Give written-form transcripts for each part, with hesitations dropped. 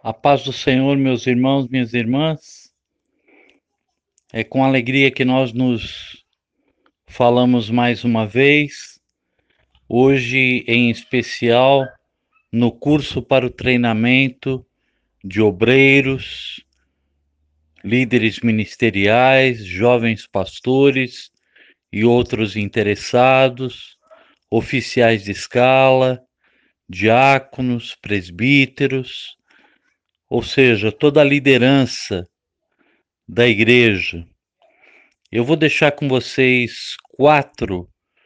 A paz do Senhor, meus irmãos, minhas irmãs. É com alegria que nós nos falamos mais uma vez, hoje em especial no curso para o treinamento de obreiros, líderes ministeriais, jovens pastores e outros interessados, oficiais de escala, diáconos, presbíteros, ou seja, toda a liderança da igreja. Eu vou deixar com vocês 4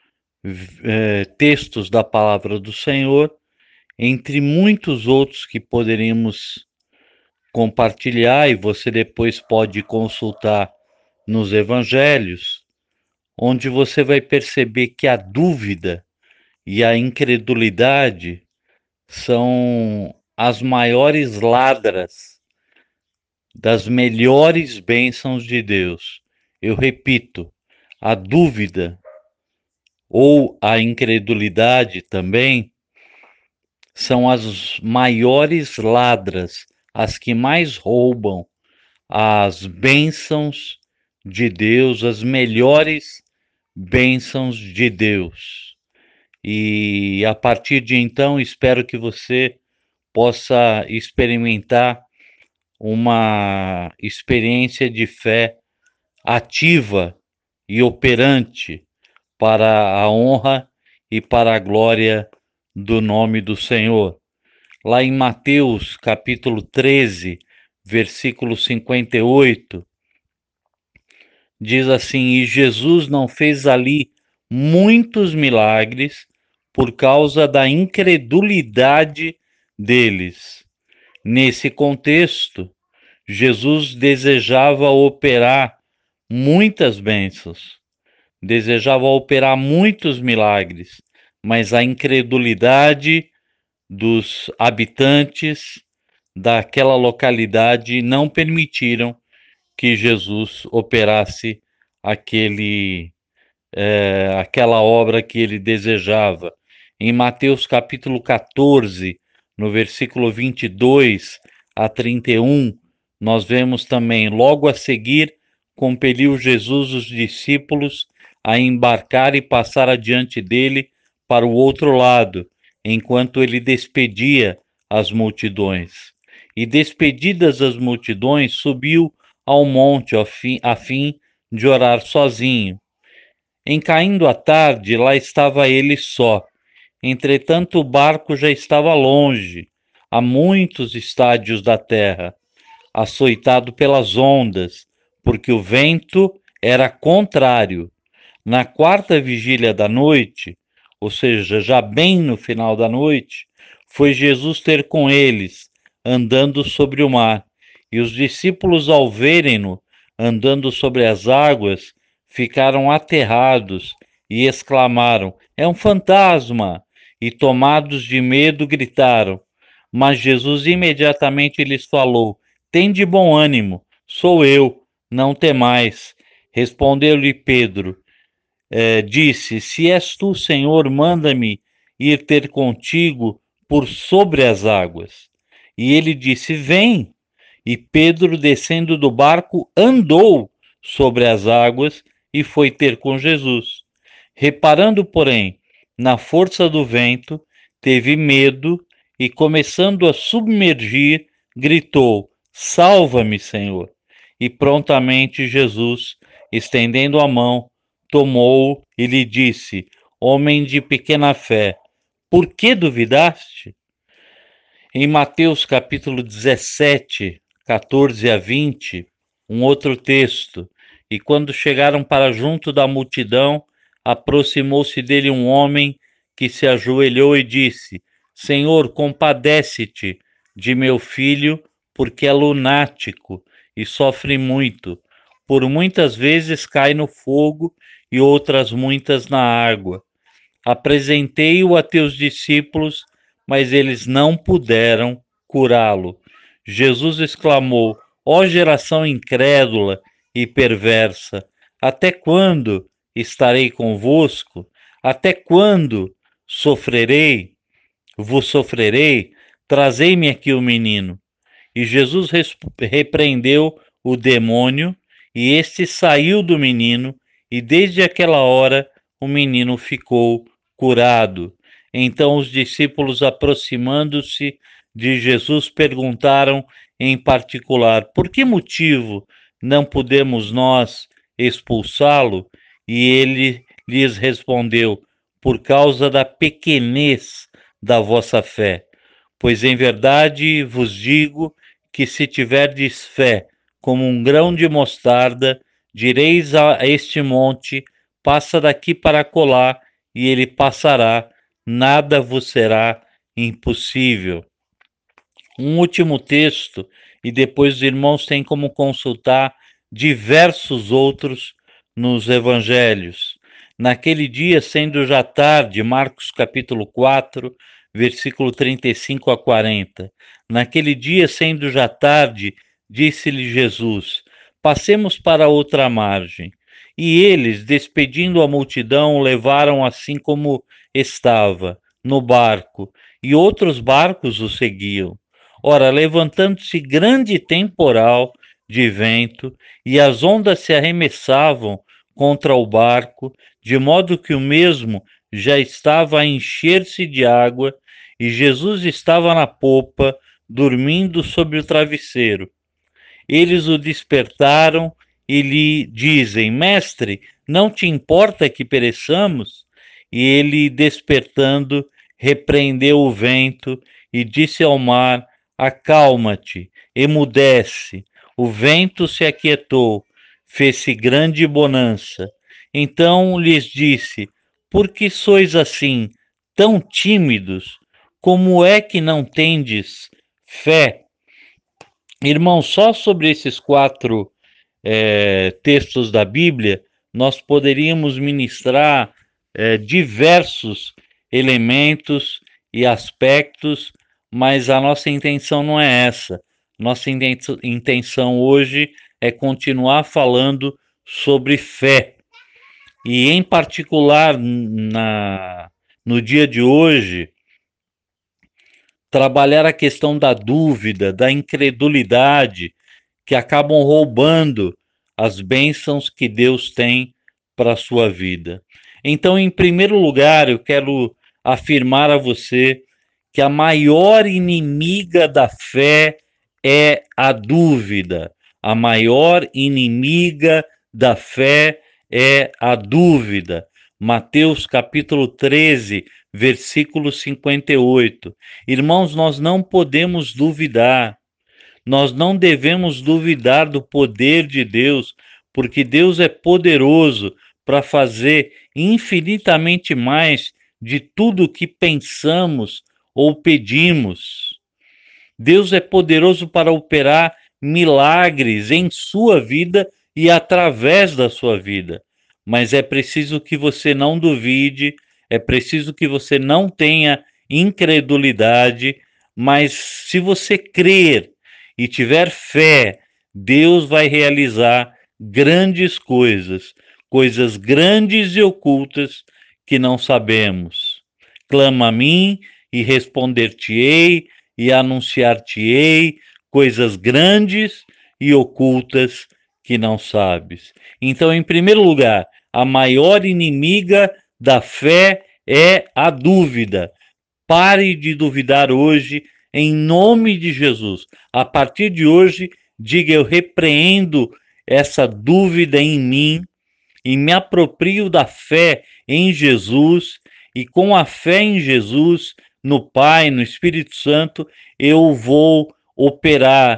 textos da palavra do Senhor, entre muitos outros que poderíamos compartilhar, e você depois pode consultar nos evangelhos, onde você vai perceber que a dúvida e a incredulidade são as maiores ladras das melhores bênçãos de Deus. Eu repito, a dúvida ou a incredulidade também são as maiores ladras, as que mais roubam as bênçãos de Deus, as melhores bênçãos de Deus. E a partir de então, espero que você possa experimentar uma experiência de fé ativa e operante para a honra e para a glória do nome do Senhor. Lá em Mateus, capítulo 13, versículo 58, diz assim: E Jesus não fez ali muitos milagres por causa da incredulidade deles. Nesse contexto, Jesus desejava operar muitas bênçãos, desejava operar muitos milagres, mas a incredulidade dos habitantes daquela localidade não permitiram que Jesus operasse aquela obra que ele desejava. Em Mateus capítulo 14, no versículo 22 a 31, nós vemos também: logo a seguir, compeliu Jesus os discípulos a embarcar e passar adiante dele para o outro lado, enquanto ele despedia as multidões. E despedidas as multidões, subiu ao monte a fim de orar sozinho. Em caindo a tarde, lá estava ele só. Entretanto, o barco já estava longe, a muitos estádios da terra, açoitado pelas ondas, porque o vento era contrário. Na quarta vigília da noite, ou seja, já bem no final da noite, foi Jesus ter com eles, andando sobre o mar. E os discípulos, ao verem-no andando sobre as águas, ficaram aterrados e exclamaram: É um fantasma! E tomados de medo, gritaram. Mas Jesus imediatamente lhes falou: Tende bom ânimo, sou eu, não temais. Respondeu-lhe Pedro, disse: Se és tu, Senhor, manda-me ir ter contigo por sobre as águas. E ele disse: Vem. E Pedro, descendo do barco, andou sobre as águas e foi ter com Jesus. Reparando, porém, na força do vento, teve medo e, começando a submergir, gritou: Salva-me, Senhor! E prontamente Jesus, estendendo a mão, tomou-o e lhe disse: Homem de pequena fé, por que duvidaste? Em Mateus capítulo 17, 14 a 20, um outro texto: E quando chegaram para junto da multidão, aproximou-se dele um homem que se ajoelhou e disse: Senhor, compadece-te de meu filho, porque é lunático e sofre muito. Por muitas vezes cai no fogo e outras muitas na água. Apresentei-o a teus discípulos, mas eles não puderam curá-lo. Jesus exclamou: Ó geração incrédula e perversa, até quando estarei convosco? Até quando sofrerei? Vos sofrerei? Trazei-me aqui o menino. E Jesus repreendeu o demônio, e este saiu do menino, e desde aquela hora o menino ficou curado. Então os discípulos, aproximando-se de Jesus, perguntaram em particular: por que motivo não podemos nós expulsá-lo? E ele lhes respondeu: por causa da pequenez da vossa fé. Pois em verdade vos digo que se tiverdes fé como um grão de mostarda, direis a este monte: passa daqui para acolá, e ele passará, nada vos será impossível. Um último texto, e depois os irmãos têm como consultar diversos outros nos evangelhos. Naquele dia, sendo já tarde, Marcos capítulo 4, versículo 35 a 40. Naquele dia, sendo já tarde, disse-lhe Jesus: passemos para outra margem. E eles, despedindo a multidão, levaram assim como estava, no barco, e outros barcos o seguiam. Ora, levantando-se grande temporal de vento, e as ondas se arremessavam contra o barco, de modo que o mesmo já estava a encher-se de água, e Jesus estava na popa, dormindo sobre o travesseiro. Eles o despertaram e lhe dizem: mestre, não te importa que pereçamos? E ele, despertando, repreendeu o vento e disse ao mar: acalma-te, emudece. O vento se aquietou, fez-se grande bonança. Então lhes disse: por que sois assim, tão tímidos? Como é que não tendes fé? Irmão, só sobre esses quatro textos da Bíblia, nós poderíamos ministrar diversos elementos e aspectos, mas a nossa intenção não é essa. Nossa intenção hoje é continuar falando sobre fé. E, em particular, no dia de hoje, trabalhar a questão da dúvida, da incredulidade, que acabam roubando as bênçãos que Deus tem para a sua vida. Então, em primeiro lugar, eu quero afirmar a você que a maior inimiga da fé é a dúvida. A maior inimiga da fé é a dúvida. Mateus capítulo 13, versículo 58. Irmãos, nós não podemos duvidar. Nós não devemos duvidar do poder de Deus, porque Deus é poderoso para fazer infinitamente mais de tudo o que pensamos ou pedimos. Deus é poderoso para operar milagres em sua vida e através da sua vida. Mas é preciso que você não duvide, é preciso que você não tenha incredulidade, mas se você crer e tiver fé, Deus vai realizar grandes coisas, coisas grandes e ocultas que não sabemos. Clama a mim e responder-te-ei e anunciar-te-ei coisas grandes e ocultas que não sabes. Então, em primeiro lugar, a maior inimiga da fé é a dúvida. Pare de duvidar hoje, em nome de Jesus. A partir de hoje, diga: eu repreendo essa dúvida em mim e me aproprio da fé em Jesus, e com a fé em Jesus, no Pai, no Espírito Santo, eu vou operar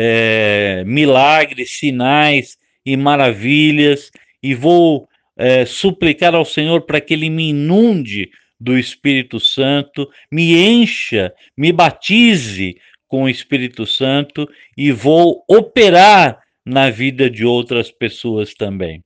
milagres, sinais e maravilhas, e vou suplicar ao Senhor para que Ele me inunde do Espírito Santo, me encha, me batize com o Espírito Santo, e vou operar na vida de outras pessoas também.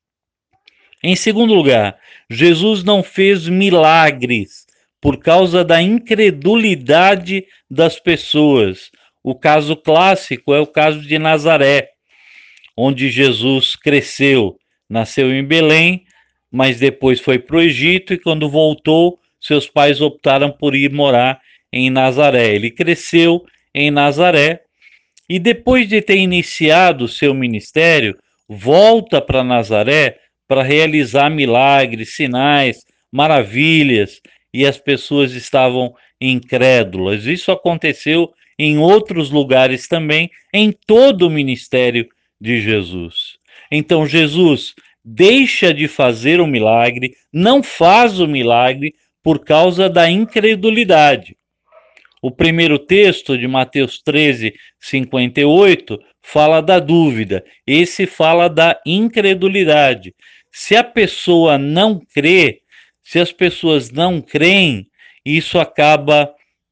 Em segundo lugar, Jesus não fez milagres por causa da incredulidade das pessoas. O caso clássico é o caso de Nazaré, onde Jesus cresceu, nasceu em Belém, mas depois foi para o Egito, e quando voltou, seus pais optaram por ir morar em Nazaré. Ele cresceu em Nazaré, E depois de ter iniciado o seu ministério, volta para Nazaré para realizar milagres, sinais, maravilhas, e as pessoas estavam incrédulas. Isso aconteceu em outros lugares também, em todo o ministério de Jesus. Então Jesus deixa de fazer o milagre, não faz o milagre por causa da incredulidade. O primeiro texto de Mateus 13, 58, fala da dúvida. Esse fala da incredulidade. Se a pessoa não crê, se as pessoas não creem, isso acaba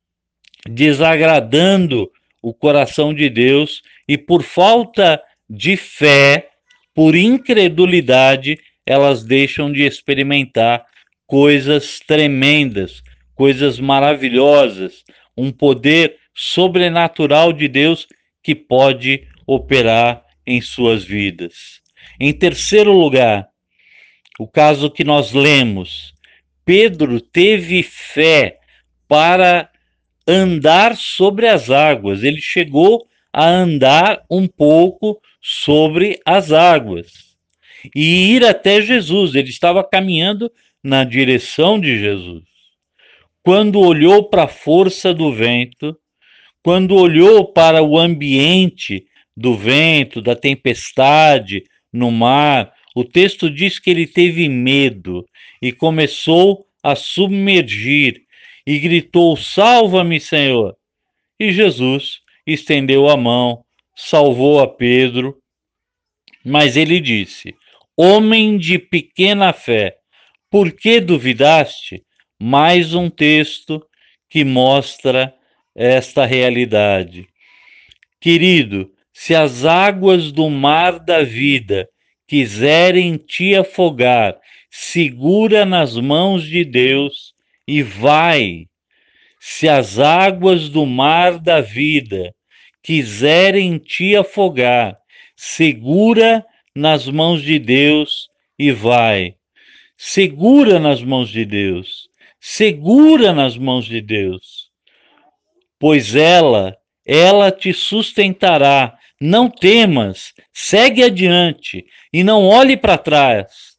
desagradando o coração de Deus e por falta de fé, por incredulidade, elas deixam de experimentar coisas tremendas, coisas maravilhosas, um poder sobrenatural de Deus que pode operar em suas vidas. Em terceiro lugar, o caso que nós lemos, Pedro teve fé para andar sobre as águas. Ele chegou a andar um pouco sobre as águas e ir até Jesus. Ele estava caminhando na direção de Jesus. Quando olhou para a força do vento, quando olhou para o ambiente do vento, da tempestade no mar, o texto diz que ele teve medo e começou a submergir e gritou: "Salva-me, Senhor!" E Jesus estendeu a mão, salvou a Pedro, mas ele disse: "Homem de pequena fé, por que duvidaste?" Mais um texto que mostra esta realidade. Querido, se as águas do mar da vida quiserem te afogar, segura nas mãos de Deus e vai. Se as águas do mar da vida quiserem te afogar, segura nas mãos de Deus e vai. Segura nas mãos de Deus. Segura nas mãos de Deus. Pois ela te sustentará. Não temas, segue adiante e não olhe para trás,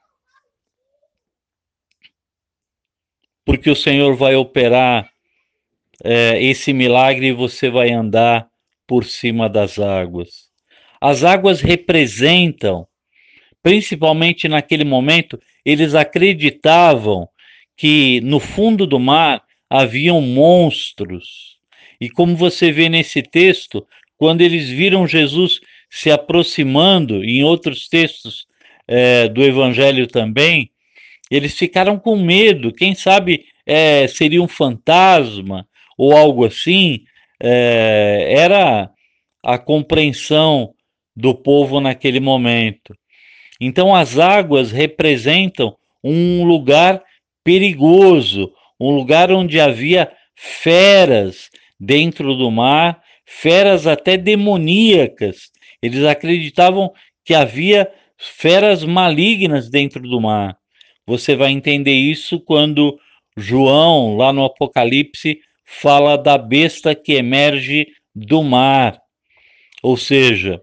porque o Senhor vai operar esse milagre e você vai andar por cima das águas. As águas representam, principalmente naquele momento, eles acreditavam que no fundo do mar haviam monstros. E como você vê nesse texto, quando eles viram Jesus se aproximando, em outros textos do Evangelho também, eles ficaram com medo. Quem sabe seria um fantasma ou algo assim. Era a compreensão do povo naquele momento. Então as águas representam um lugar perigoso, um lugar onde havia feras dentro do mar, feras até demoníacas. Eles acreditavam que havia feras malignas dentro do mar. Você vai entender isso quando João, lá no Apocalipse, fala da besta que emerge do mar. Ou seja,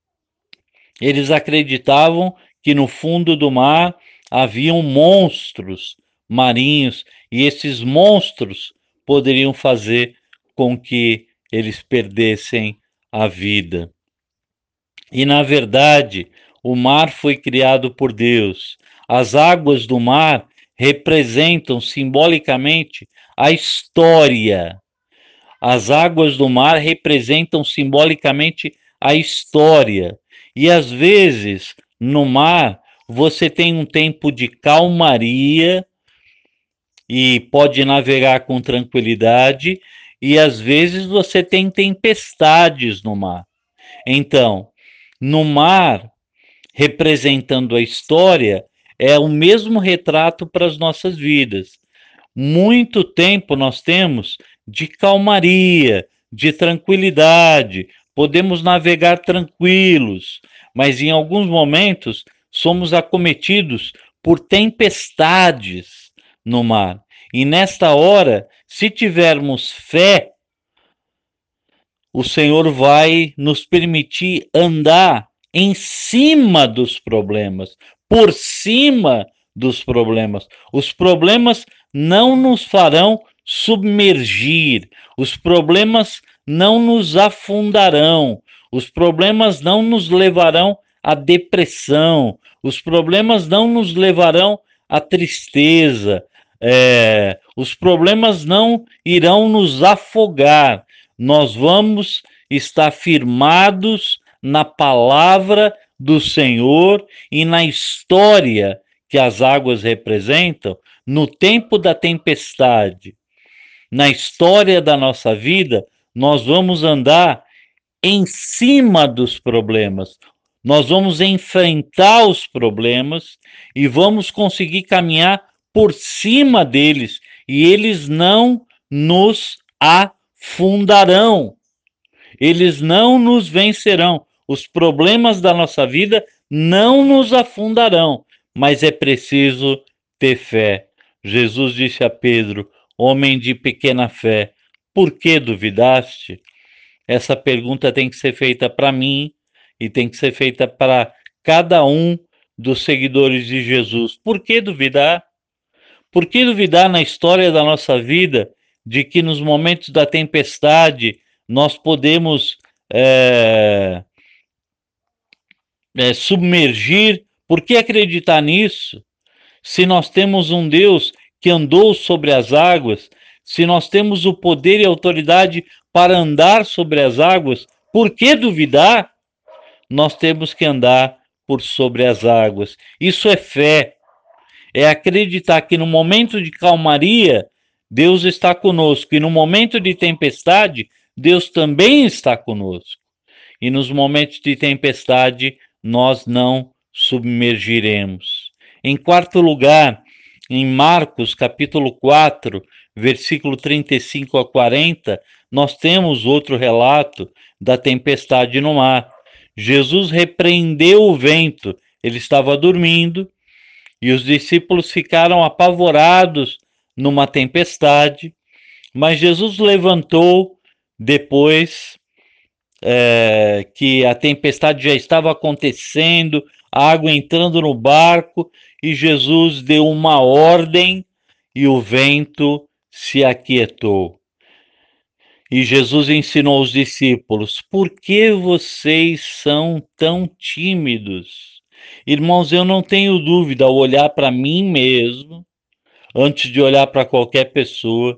eles acreditavam que no fundo do mar haviam monstros marinhos e esses monstros poderiam fazer com que eles perdessem a vida. E na verdade, o mar foi criado por Deus. As águas do mar representam simbolicamente a história. As águas do mar representam simbolicamente a história. E às vezes, no mar, você tem um tempo de calmaria e pode navegar com tranquilidade, e às vezes você tem tempestades no mar. Então, no mar, representando a história, é o mesmo retrato para as nossas vidas. Muito tempo nós temos de calmaria, de tranquilidade, podemos navegar tranquilos, mas em alguns momentos somos acometidos por tempestades no mar. E nesta hora, se tivermos fé, o Senhor vai nos permitir andar em cima dos problemas, por cima dos problemas. Os problemas não nos farão submergir, os problemas não nos afundarão, os problemas não nos levarão à depressão, os problemas não nos levarão à tristeza, os problemas não irão nos afogar. Nós vamos estar firmados na palavra do Senhor e na história que as águas representam, no tempo da tempestade, na história da nossa vida, nós vamos andar em cima dos problemas. Nós vamos enfrentar os problemas e vamos conseguir caminhar por cima deles, e eles não nos afundarão. Eles não nos vencerão. Os problemas da nossa vida não nos afundarão, mas é preciso ter fé. Jesus disse a Pedro: homem de pequena fé, por que duvidaste? Essa pergunta tem que ser feita para mim e tem que ser feita para cada um dos seguidores de Jesus. Por que duvidar? Por que duvidar na história da nossa vida de que nos momentos da tempestade nós podemos submergir? Por que acreditar nisso? Se nós temos um Deus que andou sobre as águas, se nós temos o poder e a autoridade para andar sobre as águas, por que duvidar? Nós temos que andar por sobre as águas. Isso é fé. É acreditar que no momento de calmaria, Deus está conosco. E no momento de tempestade, Deus também está conosco. E nos momentos de tempestade, nós não submergiremos. Em quarto lugar, em Marcos, capítulo 4, versículo 35 a 40, nós temos outro relato da tempestade no mar. Jesus repreendeu o vento, ele estava dormindo, e os discípulos ficaram apavorados numa tempestade, mas Jesus levantou depois que a tempestade já estava acontecendo, a água entrando no barco, e Jesus deu uma ordem e o vento se aquietou. E Jesus ensinou aos discípulos: por que vocês são tão tímidos? Irmãos, eu não tenho dúvida ao olhar para mim mesmo, antes de olhar para qualquer pessoa,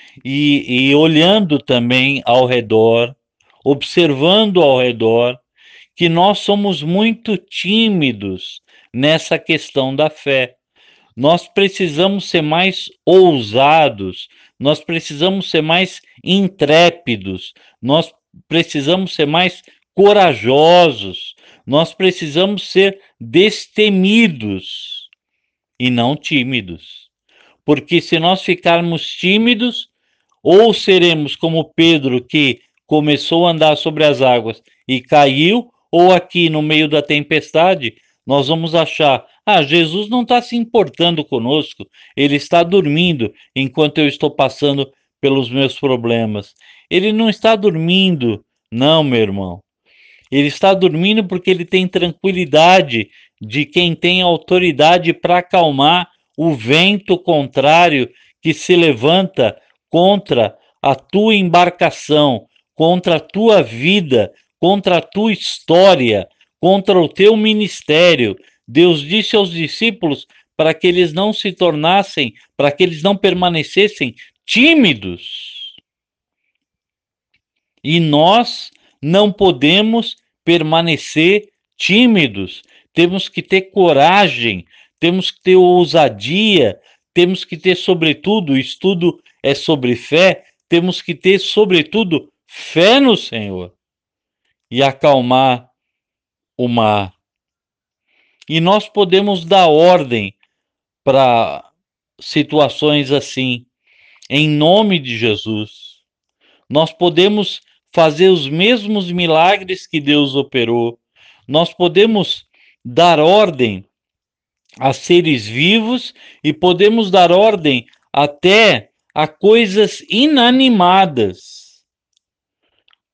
e olhando também ao redor, observando ao redor, que nós somos muito tímidos nessa questão da fé. Nós precisamos ser mais ousados, nós precisamos ser mais intrépidos, nós precisamos ser mais corajosos, nós precisamos ser destemidos e não tímidos. Porque se nós ficarmos tímidos, ou seremos como Pedro, que começou a andar sobre as águas e caiu, ou aqui no meio da tempestade, nós vamos achar: Jesus não está se importando conosco, ele está dormindo enquanto eu estou passando pelos meus problemas. Ele não está dormindo, não, meu irmão. Ele está dormindo porque ele tem tranquilidade de quem tem autoridade para acalmar o vento contrário que se levanta contra a tua embarcação, contra a tua vida, contra a tua história, contra o teu ministério. Deus disse aos discípulos para que eles não se tornassem, para que eles não permanecessem tímidos. E nós não podemos permanecer tímidos. Temos que ter coragem, temos que ter ousadia, temos que ter, sobretudo, o estudo é sobre fé, temos que ter, sobretudo, fé no Senhor e acalmar o mar. E nós podemos dar ordem para situações assim, em nome de Jesus. Nós podemos fazer os mesmos milagres que Deus operou. Nós podemos dar ordem a seres vivos e podemos dar ordem até a coisas inanimadas.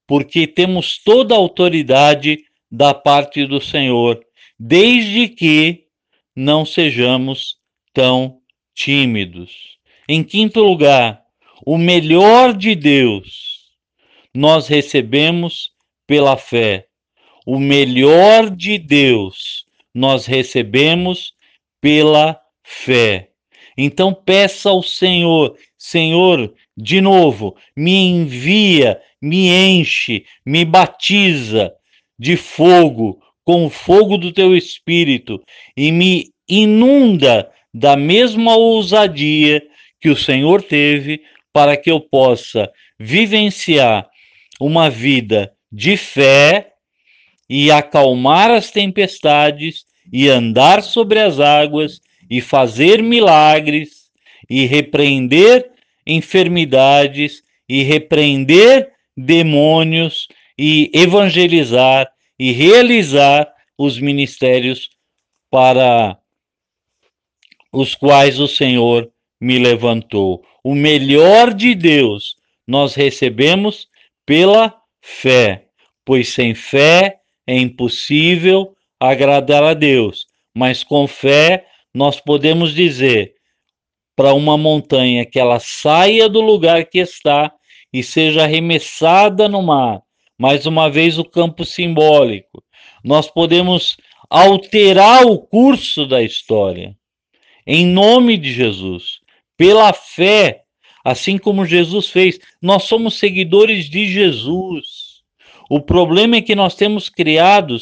porque temos toda a autoridade da parte do Senhor, desde que não sejamos tão tímidos. Em quinto lugar, o melhor de Deus nós recebemos pela fé. O melhor de Deus nós recebemos pela fé. Então peça ao Senhor, Senhor, de novo, me envia, me enche, me batiza de fogo, com o fogo do teu Espírito, e me inunda da mesma ousadia que o Senhor teve, para que eu possa vivenciar uma vida de fé e acalmar as tempestades e andar sobre as águas e fazer milagres e repreender enfermidades e repreender demônios e evangelizar e realizar os ministérios para os quais o Senhor me levantou. O melhor de Deus nós recebemos pela fé, pois sem fé é impossível agradar a Deus, mas com fé nós podemos dizer para uma montanha que ela saia do lugar que está e seja arremessada no mar. Mais uma vez o campo simbólico. Nós podemos alterar o curso da história em nome de Jesus, pela fé, assim como Jesus fez. Nós somos seguidores de Jesus. O problema é que nós temos criado,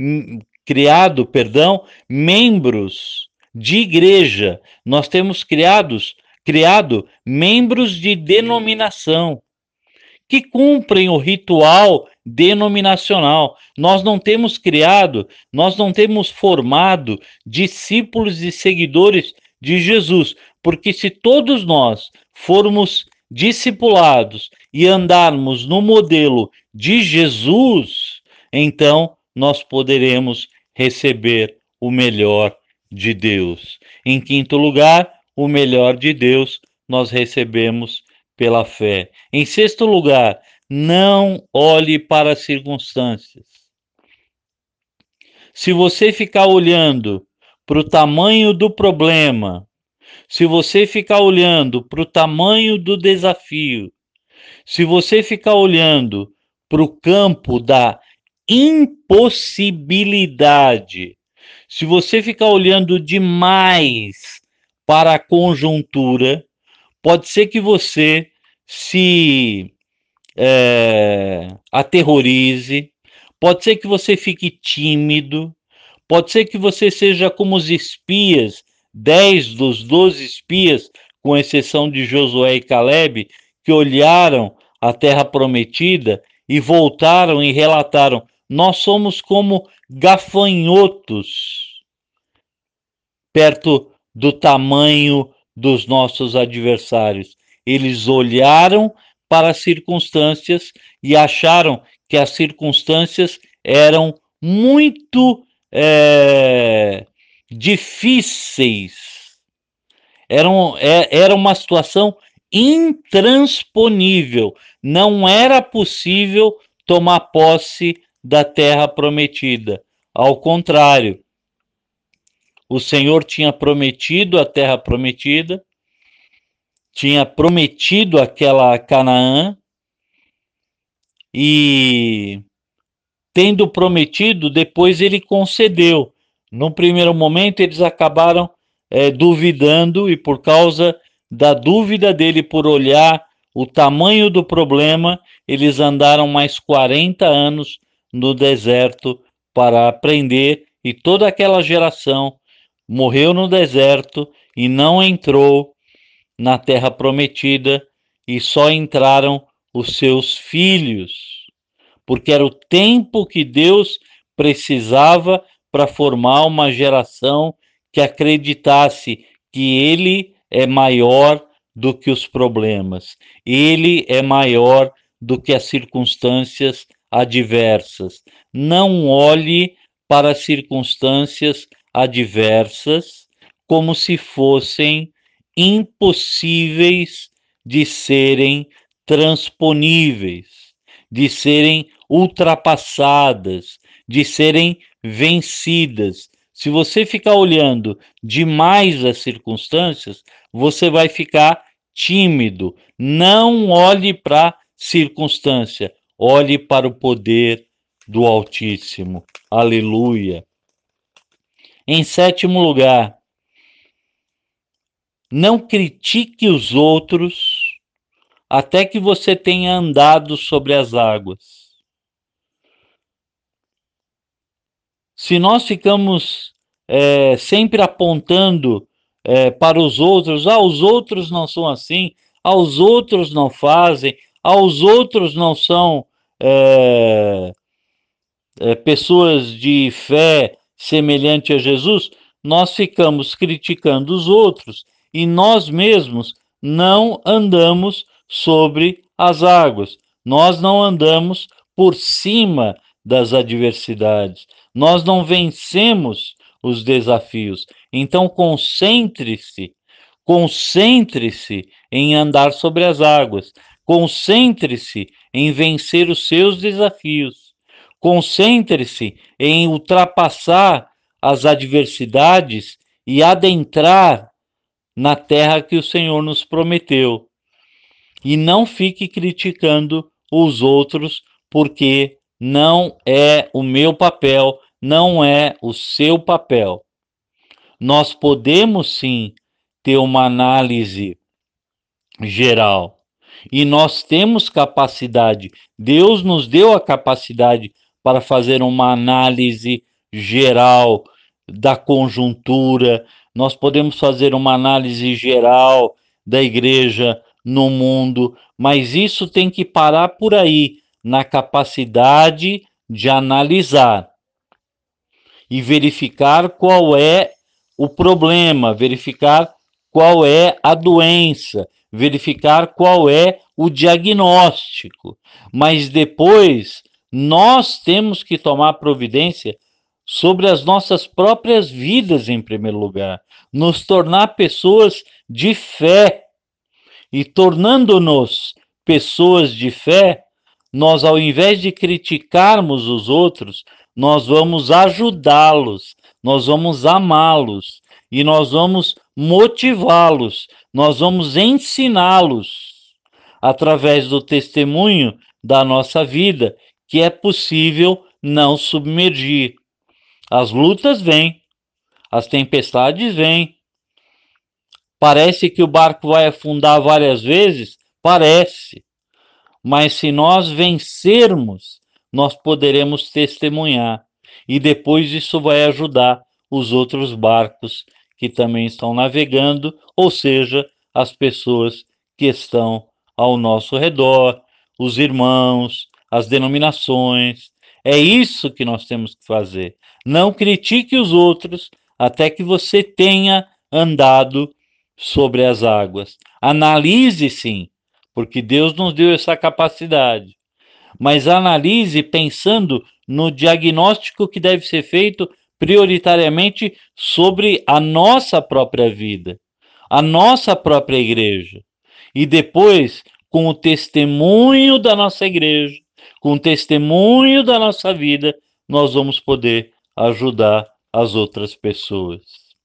membros de igreja. Nós temos criado membros de denominação que cumprem o ritual denominacional. Nós não temos formado discípulos e seguidores de Jesus, porque se todos nós formos discipulados e andarmos no modelo de Jesus, então nós poderemos receber o melhor de Deus. Em quinto lugar, o melhor de Deus nós recebemos pela fé. Em sexto lugar, não olhe para as circunstâncias. Se você ficar olhando para o tamanho do problema, se você ficar olhando para o tamanho do desafio, se você ficar olhando para o campo da impossibilidade, se você ficar olhando demais para a conjuntura, pode ser que você se aterrorize, pode ser que você fique tímido, pode ser que você seja como os espias, 10 dos 12 espias, com exceção de Josué e Caleb, que olharam a terra prometida e voltaram e relataram: nós somos como gafanhotos perto do tamanho dos nossos adversários. Eles olharam para as circunstâncias e acharam que as circunstâncias eram muito difíceis. Era uma situação intransponível. Não era possível tomar posse da terra prometida. Ao contrário, o Senhor tinha prometido a terra prometida, tinha prometido aquela Canaã, e tendo prometido, depois ele concedeu. No primeiro momento eles acabaram duvidando, e por causa da dúvida dele por olhar o tamanho do problema, eles andaram mais 40 anos no deserto para aprender, e toda aquela geração morreu no deserto e não entrou na terra prometida, e só entraram os seus filhos, porque era o tempo que Deus precisava para formar uma geração que acreditasse que Ele é maior do que os problemas, Ele é maior do que as circunstâncias adversas. Não olhe para as circunstâncias adversas como se fossem impossíveis de serem transponíveis. de serem ultrapassadas, de serem vencidas. Se você ficar olhando demais as circunstâncias, você vai ficar tímido. Não olhe para a circunstância, olhe para o poder do Altíssimo. Aleluia. Em sétimo lugar, não critique os outros até que você tenha andado sobre as águas. Se nós ficamos sempre apontando para os outros, os outros não são assim, os outros não fazem, os outros não são pessoas de fé semelhante a Jesus, nós ficamos criticando os outros e nós mesmos não andamos sobre as águas, nós não andamos por cima das adversidades, nós não vencemos os desafios. Então concentre-se em andar sobre as águas, concentre-se em vencer os seus desafios. Concentre-se em ultrapassar as adversidades e adentrar na terra que o Senhor nos prometeu. E não fique criticando os outros, porque não é o meu papel, não é o seu papel. Nós podemos sim ter uma análise geral. E nós temos capacidade, Deus nos deu a capacidade para fazer uma análise geral da conjuntura, nós podemos fazer uma análise geral da igreja no mundo, mas isso tem que parar por aí, na capacidade de analisar e verificar qual é o problema, verificar qual é a doença, verificar qual é o diagnóstico. Mas depois nós temos que tomar providência sobre as nossas próprias vidas em primeiro lugar, nos tornar pessoas de fé. E tornando-nos pessoas de fé, nós, ao invés de criticarmos os outros, nós vamos ajudá-los, nós vamos amá-los e nós vamos motivá-los, nós vamos ensiná-los através do testemunho da nossa vida que é possível não submergir. As lutas vêm, as tempestades vêm. Parece que o barco vai afundar várias vezes? Parece. Mas se nós vencermos, nós poderemos testemunhar. E depois isso vai ajudar os outros barcos que também estão navegando, ou seja, as pessoas que estão ao nosso redor, os irmãos, as denominações. É isso que nós temos que fazer. Não critique os outros até que você tenha andado sobre as águas. Analise sim, porque Deus nos deu essa capacidade. Mas analise pensando no diagnóstico que deve ser feito prioritariamente sobre a nossa própria vida, a nossa própria igreja. E depois, com o testemunho da nossa igreja, com o testemunho da nossa vida, nós vamos poder ajudar as outras pessoas.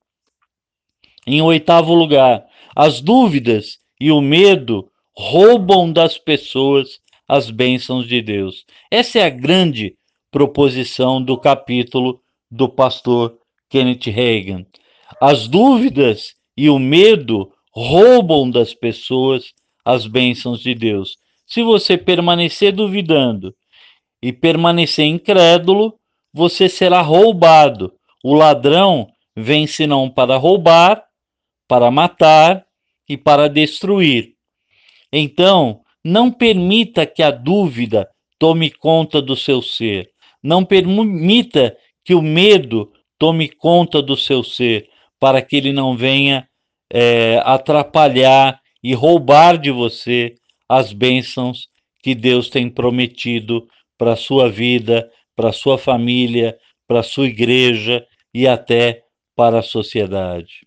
Em oitavo lugar, as dúvidas e o medo roubam das pessoas as bênçãos de Deus. Essa é a grande proposição do capítulo do pastor Kenneth Hagin. As dúvidas e o medo roubam das pessoas as bênçãos de Deus. Se você permanecer duvidando e permanecer incrédulo, você será roubado. O ladrão vem senão para roubar, para matar e para destruir. Então, não permita que a dúvida tome conta do seu ser. Não permita que o medo tome conta do seu ser, para que ele não venha atrapalhar e roubar de você as bênçãos que Deus tem prometido para a sua vida, para a sua família, para a sua igreja e até para a sociedade.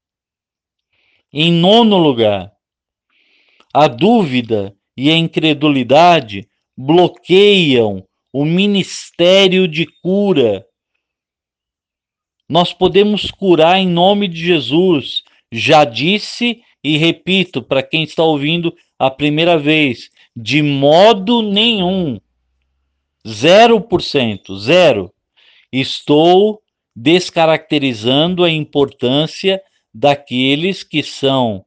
Em nono lugar, a dúvida e a incredulidade bloqueiam o ministério de cura. Nós podemos curar em nome de Jesus. Já disse e repito para quem está ouvindo a primeira vez, de modo nenhum, 0%, zero. Estou descaracterizando a importância daqueles que são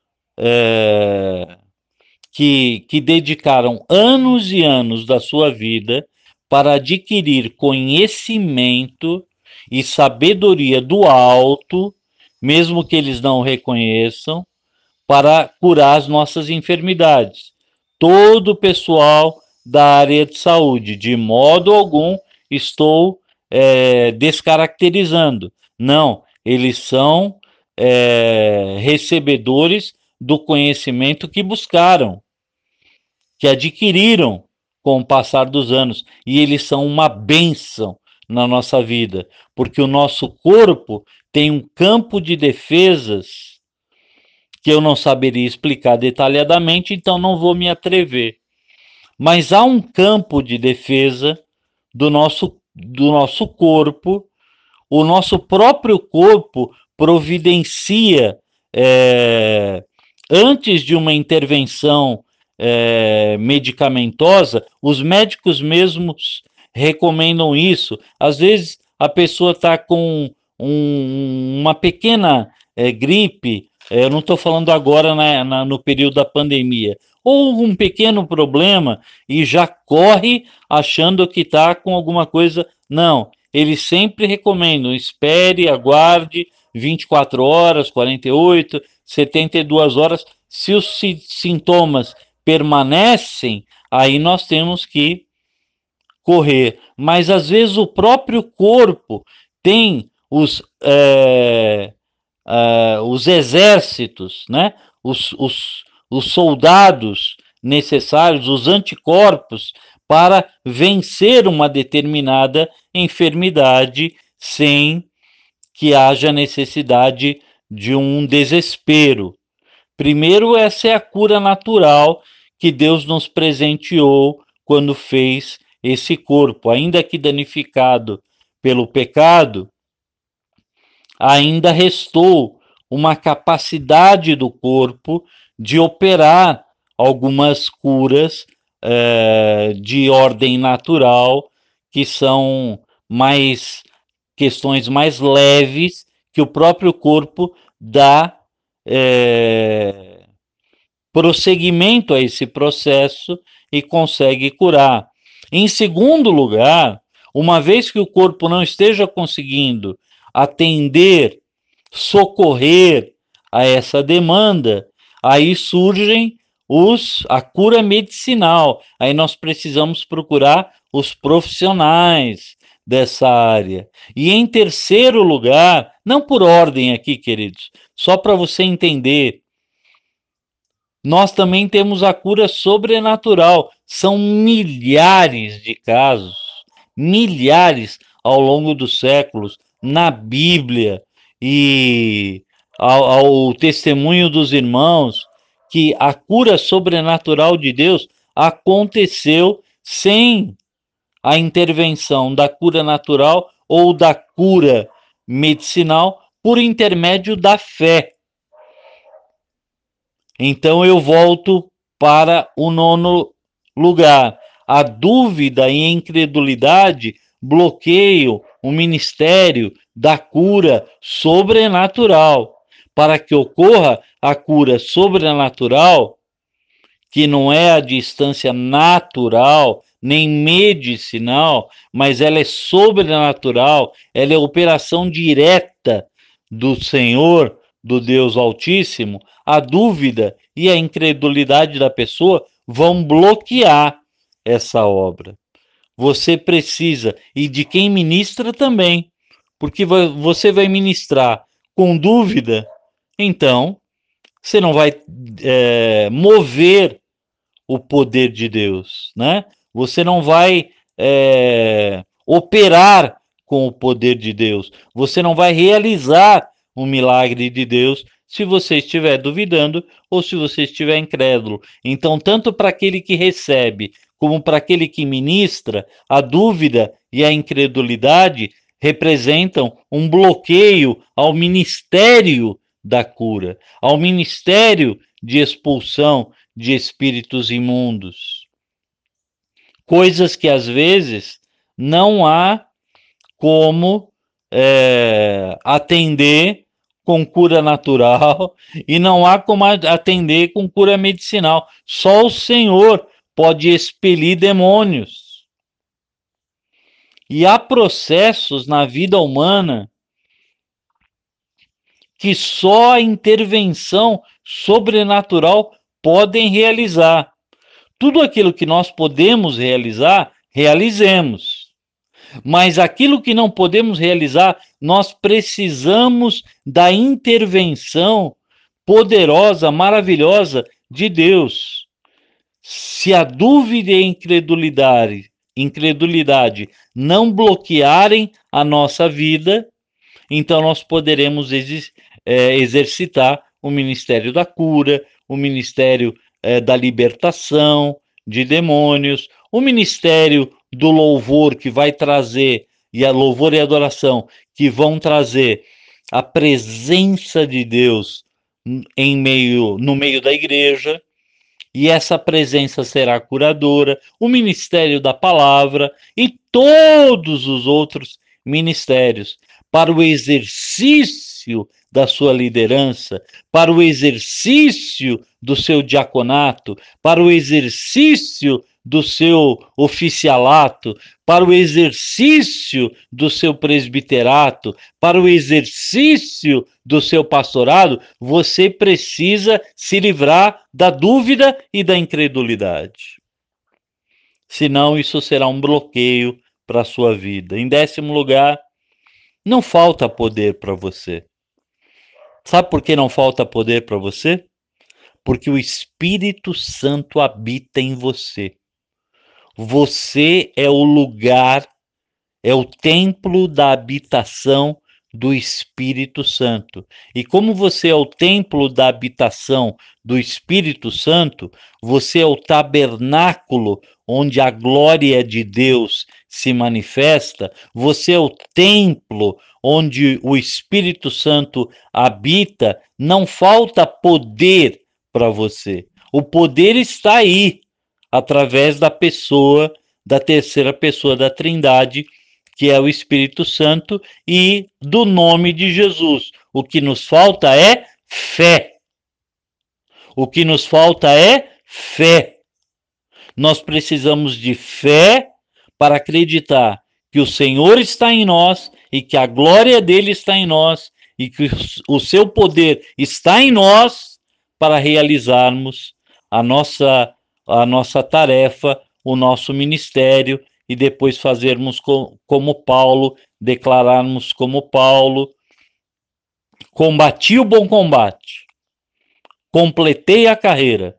que dedicaram anos e anos da sua vida para adquirir conhecimento e sabedoria do alto, mesmo que eles não reconheçam, para curar as nossas enfermidades. Todo o pessoal da área de saúde, de modo algum, estou descaracterizando. Não, eles são recebedores do conhecimento que buscaram, que adquiriram com o passar dos anos, e eles são uma bênção na nossa vida, porque o nosso corpo tem um campo de defesas que eu não saberia explicar detalhadamente, então não vou me atrever. Mas há um campo de defesa do nosso corpo, o nosso próprio corpo providencia, antes de uma intervenção medicamentosa, os médicos mesmos recomendam isso. Às vezes a pessoa está com uma pequena gripe, eu não estou falando agora no período da pandemia, ou um pequeno problema e já corre achando que está com alguma coisa. Não, eles sempre recomendam, espere, aguarde 24 horas, 48, 72 horas. Se os sintomas permanecem, aí nós temos que correr. Mas às vezes o próprio corpo tem os exércitos, né? os soldados necessários, os anticorpos, para vencer uma determinada enfermidade sem que haja necessidade de um desespero. Primeiro, essa é a cura natural que Deus nos presenteou quando fez esse corpo, ainda que danificado pelo pecado, ainda restou uma capacidade do corpo de operar algumas curas de ordem natural, que são questões mais leves, que o próprio corpo dá prosseguimento a esse processo e consegue curar. Em segundo lugar, uma vez que o corpo não esteja conseguindo atender, socorrer a essa demanda, aí surgem a cura medicinal. Aí nós precisamos procurar os profissionais dessa área. E em terceiro lugar, não por ordem aqui, queridos, só para você entender, nós também temos a cura sobrenatural. São milhares de casos, milhares ao longo dos séculos, na Bíblia e ao testemunho dos irmãos, que a cura sobrenatural de Deus aconteceu sem a intervenção da cura natural ou da cura medicinal por intermédio da fé. Então eu volto para o nono lugar. A dúvida e a incredulidade bloqueiam o ministério da cura sobrenatural. Para que ocorra a cura sobrenatural, que não é a distância natural, nem medicinal, mas ela é sobrenatural, ela é operação direta do Senhor, do Deus Altíssimo, a dúvida e a incredulidade da pessoa vão bloquear essa obra. Você precisa, e de quem ministra também, porque você vai ministrar com dúvida, então você não vai mover o poder de Deus, né? Você não vai operar com o poder de Deus. Você não vai realizar um milagre de Deus se você estiver duvidando ou se você estiver incrédulo. Então, tanto para aquele que recebe como para aquele que ministra, a dúvida e a incredulidade representam um bloqueio ao ministério da cura, ao ministério de expulsão de espíritos imundos. Coisas que às vezes não há como atender com cura natural e não há como atender com cura medicinal. Só o Senhor pode expelir demônios. E há processos na vida humana que só a intervenção sobrenatural podem realizar. Tudo aquilo que nós podemos realizar, realizemos. Mas aquilo que não podemos realizar, nós precisamos da intervenção poderosa, maravilhosa de Deus. Se a dúvida e a incredulidade não bloquearem a nossa vida, então nós poderemos exercitar o ministério da cura, o ministério da libertação de demônios, o ministério do louvor que vai trazer, e a louvor e adoração que vão trazer a presença de Deus no meio da igreja, e essa presença será curadora, o ministério da palavra e todos os outros ministérios para o exercício da sua liderança, para o exercício do seu diaconato, para o exercício do seu oficialato, para o exercício do seu presbiterato, para o exercício do seu pastorado, você precisa se livrar da dúvida e da incredulidade. Senão, isso será um bloqueio para a sua vida. Em 10º lugar, não falta poder para você. Sabe por que não falta poder para você? Porque o Espírito Santo habita em você. Você é o lugar, é o templo da habitação do Espírito Santo. E como você é o templo da habitação do Espírito Santo, você é o tabernáculo onde a glória de Deus se manifesta, você é o templo onde o Espírito Santo habita, não falta poder para você. O poder está aí, através da pessoa, da terceira pessoa da Trindade, que é o Espírito Santo, e do nome de Jesus. O que nos falta é fé. O que nos falta é fé. Nós precisamos de fé para acreditar que o Senhor está em nós e que a glória dele está em nós e que o seu poder está em nós para realizarmos a nossa tarefa, o nosso ministério, e depois fazermos como Paulo, declararmos como Paulo: combati o bom combate, completei a carreira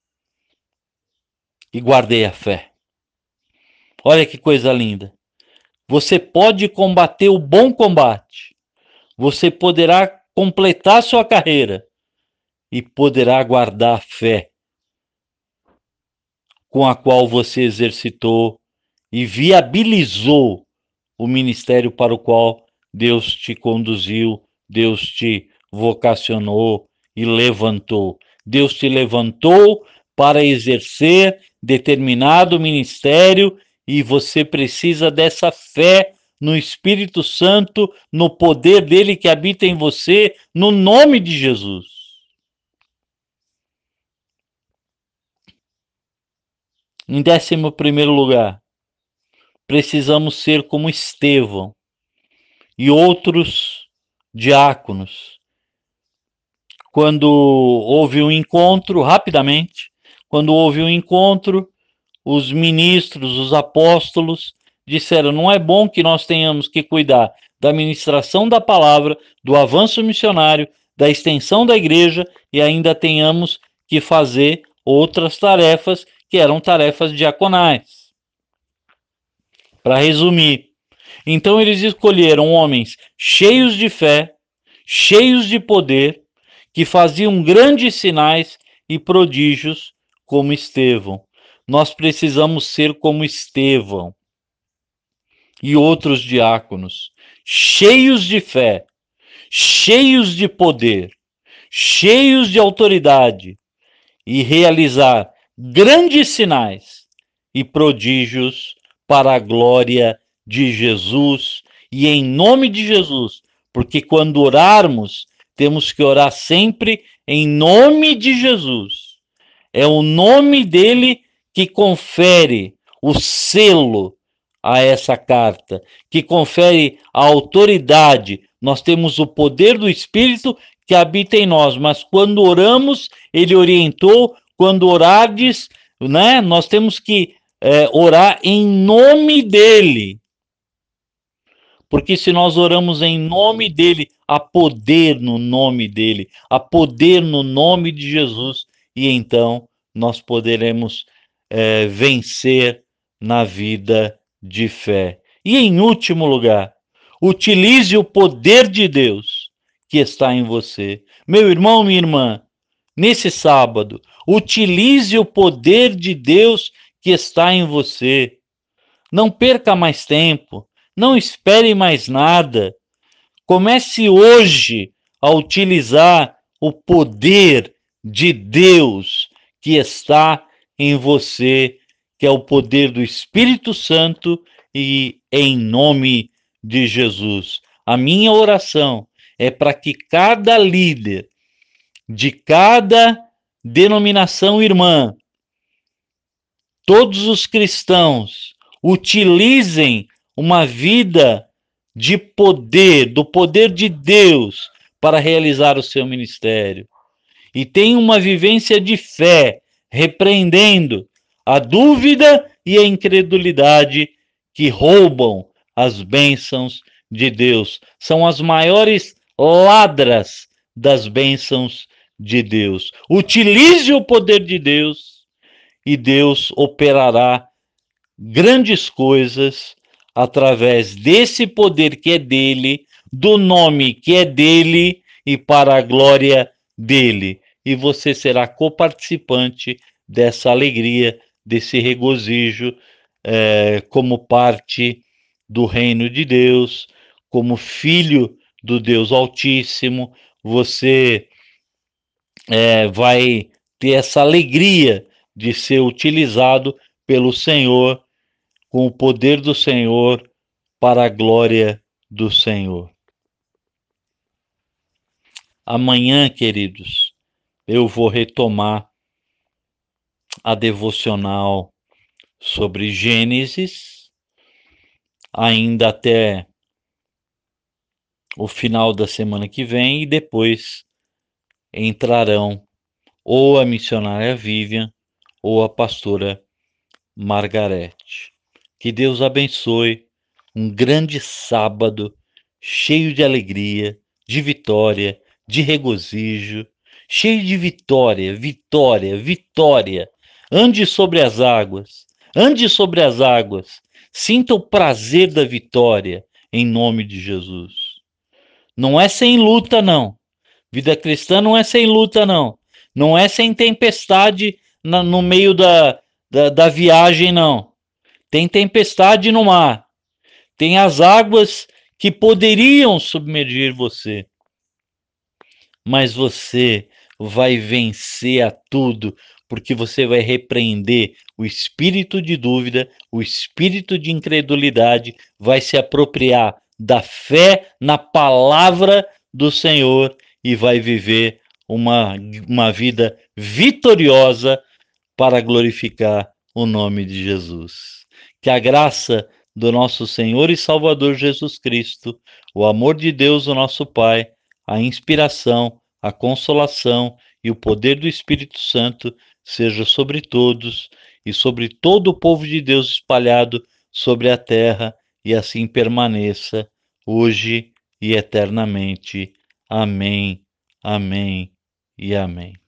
e guardei a fé. Olha que coisa linda. Você pode combater o bom combate, você poderá completar sua carreira e poderá guardar a fé com a qual você exercitou e viabilizou o ministério para o qual Deus te conduziu, Deus te vocacionou e levantou. Deus te levantou para exercer determinado ministério e você precisa dessa fé no Espírito Santo, no poder dele que habita em você, no nome de Jesus. Em 11º lugar, precisamos ser como Estevão e outros diáconos. Quando houve um encontro, rapidamente, quando houve um encontro, os ministros, os apóstolos, disseram: não é bom que nós tenhamos que cuidar da ministração da palavra, do avanço missionário, da extensão da igreja e ainda tenhamos que fazer outras tarefas que eram tarefas diaconais. Para resumir, então eles escolheram homens cheios de fé, cheios de poder, que faziam grandes sinais e prodígios como Estevão. nós precisamos ser como Estevão e outros diáconos, cheios de fé, cheios de poder, cheios de autoridade, e realizar grandes sinais e prodígios para a glória de Jesus e em nome de Jesus, porque quando orarmos, temos que orar sempre em nome de Jesus. É o nome dele que confere o selo a essa carta, que confere a autoridade. Nós temos o poder do Espírito que habita em nós, mas quando oramos, ele orientou, quando orardes, né, nós temos que orar em nome dele. Porque se nós oramos em nome dele, há poder no nome dele, há poder no nome de Jesus, e então nós poderemos vencer na vida de fé. E em último lugar, utilize o poder de Deus que está em você. Meu irmão, minha irmã, nesse sábado, utilize o poder de Deus que está em você. Não perca mais tempo, não espere mais nada. Comece hoje a utilizar o poder de Deus que está em você, que é o poder do Espírito Santo, e em nome de Jesus. A minha oração é para que cada líder de cada denominação irmã, todos os cristãos, utilizem uma vida de poder, do poder de Deus, para realizar o seu ministério. E tenham uma vivência de fé, repreendendo a dúvida e a incredulidade que roubam as bênçãos de Deus. São as maiores ladras das bênçãos de Deus. Utilize o poder de Deus e Deus operará grandes coisas através desse poder que é dele, do nome que é dele e para a glória dele. E você será coparticipante dessa alegria, desse regozijo, como parte do reino de Deus, como filho do Deus Altíssimo. Você vai ter essa alegria de ser utilizado pelo Senhor, com o poder do Senhor, para a glória do Senhor. Amanhã, queridos, eu vou retomar a devocional sobre Gênesis, ainda até o final da semana que vem, e depois entrarão ou a missionária Vivian ou a pastora Margarete. Que Deus abençoe um grande sábado cheio de alegria, de vitória, de regozijo, cheio de vitória, vitória, vitória. Ande sobre as águas, ande sobre as águas, sinta o prazer da vitória em nome de Jesus. Não é sem luta, não. Vida cristã não é sem luta, não. Não é sem tempestade no meio da viagem, não. Tem tempestade no mar. Tem as águas que poderiam submergir você. Mas você vai vencer a tudo, porque você vai repreender o espírito de dúvida, o espírito de incredulidade, vai se apropriar da fé na palavra do Senhor e vai viver uma vida vitoriosa para glorificar o nome de Jesus. Que a graça do nosso Senhor e Salvador Jesus Cristo, o amor de Deus, o nosso Pai, a inspiração, a consolação e o poder do Espírito Santo seja sobre todos e sobre todo o povo de Deus espalhado sobre a terra, e assim permaneça hoje e eternamente. Amém, amém e amém.